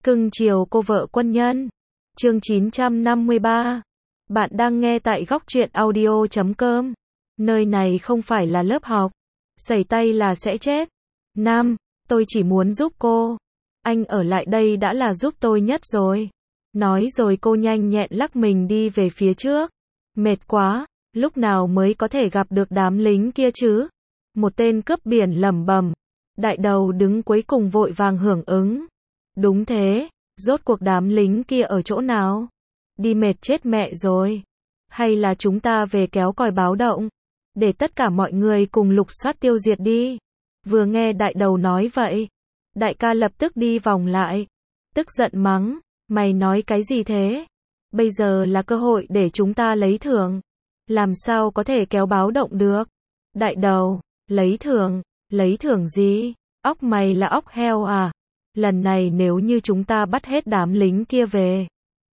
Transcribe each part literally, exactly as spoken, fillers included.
Cưng chiều cô vợ quân nhân. Chương chín trăm năm mươi ba. Bạn đang nghe tại góc truyện audio chấm com. Nơi này không phải là lớp học. Sẩy tay là sẽ chết. Nam, tôi chỉ muốn giúp cô. Anh ở lại đây đã là giúp tôi nhất rồi. Nói rồi cô nhanh nhẹn lắc mình đi về phía trước. Mệt quá, lúc nào mới có thể gặp được đám lính kia chứ? Một tên cướp biển lẩm bẩm. Đại đầu đứng cuối cùng vội vàng hưởng ứng. Đúng thế, rốt cuộc đám lính kia ở chỗ nào? Đi mệt chết mẹ rồi. Hay là chúng ta về kéo còi báo động, để tất cả mọi người cùng lục soát tiêu diệt đi. Vừa nghe đại đầu nói vậy, đại ca lập tức đi vòng lại, tức giận mắng, mày nói cái gì thế? Bây giờ là cơ hội để chúng ta lấy thưởng, làm sao có thể kéo báo động được? Đại đầu, lấy thưởng, lấy thưởng gì? Óc mày là óc heo à? Lần này nếu như chúng ta bắt hết đám lính kia về,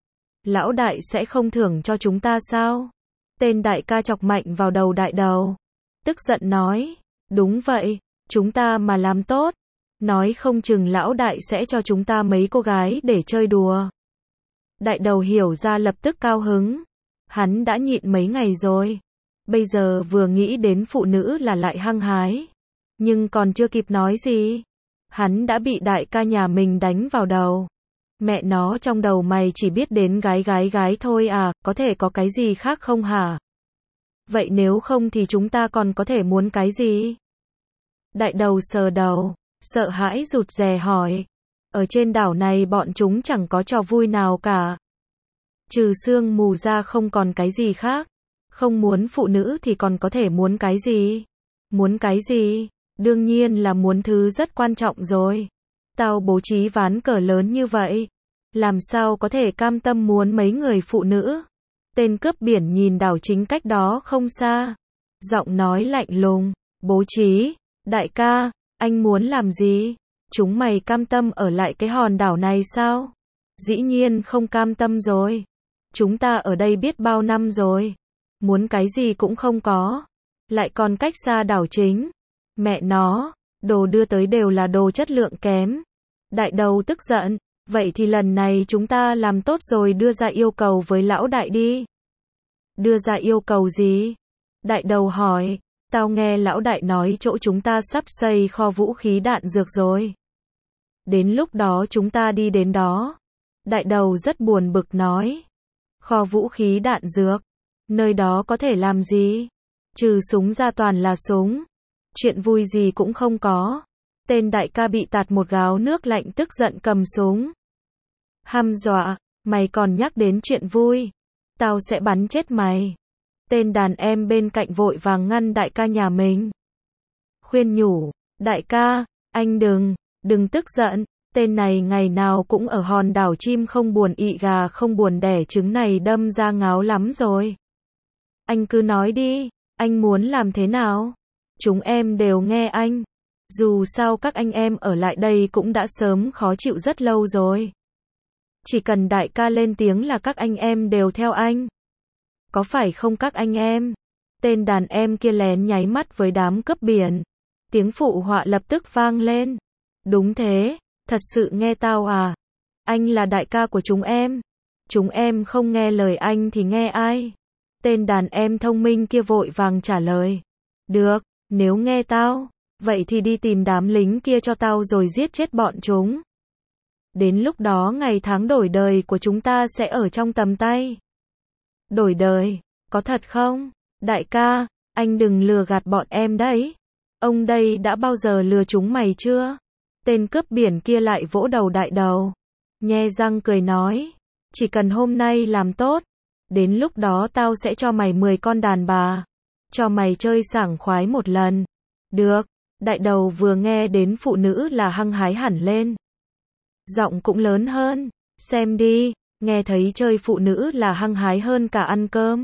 lão đại sẽ không thưởng cho chúng ta sao? Tên đại ca chọc mạnh vào đầu đại đầu, tức giận nói, đúng vậy, chúng ta mà làm tốt, nói không chừng lão đại sẽ cho chúng ta mấy cô gái để chơi đùa. Đại đầu hiểu ra lập tức cao hứng, hắn đã nhịn mấy ngày rồi, bây giờ vừa nghĩ đến phụ nữ là lại hăng hái, nhưng còn chưa kịp nói gì, hắn đã bị đại ca nhà mình đánh vào đầu. Mẹ nó, trong đầu mày chỉ biết đến gái gái gái thôi à, có thể có cái gì khác không hả? Vậy nếu không thì chúng ta còn có thể muốn cái gì? Đại đầu sờ đầu, sợ hãi rụt rè hỏi. Ở trên đảo này bọn chúng chẳng có trò vui nào cả. Trừ sương mù ra không còn cái gì khác. Không muốn phụ nữ thì còn có thể muốn cái gì? Muốn cái gì? Đương nhiên là muốn thứ rất quan trọng rồi. Tao bố trí ván cờ lớn như vậy, làm sao có thể cam tâm muốn mấy người phụ nữ? Tên cướp biển nhìn đảo chính cách đó không xa, giọng nói lạnh lùng, bố trí, đại ca, anh muốn làm gì? Chúng mày cam tâm ở lại cái hòn đảo này sao? Dĩ nhiên không cam tâm rồi. Chúng ta ở đây biết bao năm rồi, muốn cái gì cũng không có, lại còn cách xa đảo chính. Mẹ nó, đồ đưa tới đều là đồ chất lượng kém. Đại đầu tức giận, vậy thì lần này chúng ta làm tốt rồi đưa ra yêu cầu với lão đại đi. Đưa ra yêu cầu gì? Đại đầu hỏi, tao nghe lão đại nói chỗ chúng ta sắp xây kho vũ khí đạn dược rồi. Đến lúc đó chúng ta đi đến đó. Đại đầu rất buồn bực nói, kho vũ khí đạn dược, nơi đó có thể làm gì? Trừ súng ra toàn là súng. Chuyện vui gì cũng không có. Tên đại ca bị tạt một gáo nước lạnh tức giận cầm súng. Hăm dọa, mày còn nhắc đến chuyện vui, tao sẽ bắn chết mày. Tên đàn em bên cạnh vội vàng ngăn đại ca nhà mình. Khuyên nhủ, đại ca, anh đừng, đừng tức giận, tên này ngày nào cũng ở hòn đảo chim không buồn ị gà không buồn đẻ trứng này đâm ra ngáo lắm rồi. Anh cứ nói đi, anh muốn làm thế nào? Chúng em đều nghe anh. Dù sao các anh em ở lại đây cũng đã sớm khó chịu rất lâu rồi. Chỉ cần đại ca lên tiếng là các anh em đều theo anh. Có phải không các anh em? Tên đàn em kia lén nháy mắt với đám cướp biển. Tiếng phụ họa lập tức vang lên. Đúng thế, thật sự nghe tao à? Anh là đại ca của chúng em. Chúng em không nghe lời anh thì nghe ai? Tên đàn em thông minh kia vội vàng trả lời. Được, nếu nghe tao, vậy thì đi tìm đám lính kia cho tao rồi giết chết bọn chúng. Đến lúc đó ngày tháng đổi đời của chúng ta sẽ ở trong tầm tay. Đổi đời, có thật không? Đại ca, anh đừng lừa gạt bọn em đấy. Ông đây đã bao giờ lừa chúng mày chưa? Tên cướp biển kia lại vỗ đầu đại đầu, nhe răng cười nói, chỉ cần hôm nay làm tốt, đến lúc đó tao sẽ cho mày mười con đàn bà, cho mày chơi sảng khoái một lần. Được. Đại đầu vừa nghe đến phụ nữ là hăng hái hẳn lên. Giọng cũng lớn hơn, xem đi, nghe thấy chơi phụ nữ là hăng hái hơn cả ăn cơm.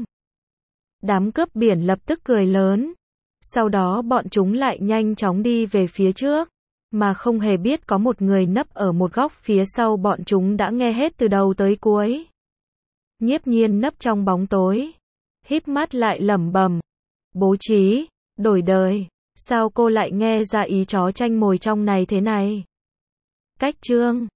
Đám cướp biển lập tức cười lớn. Sau đó bọn chúng lại nhanh chóng đi về phía trước, mà không hề biết có một người nấp ở một góc phía sau bọn chúng đã nghe hết từ đầu tới cuối. Nhiếp Nhiên nấp trong bóng tối, híp mắt lại lẩm bẩm, bố trí, đổi đời. Sao cô lại nghe ra ý chó tranh mồi trong này thế này? Cách chương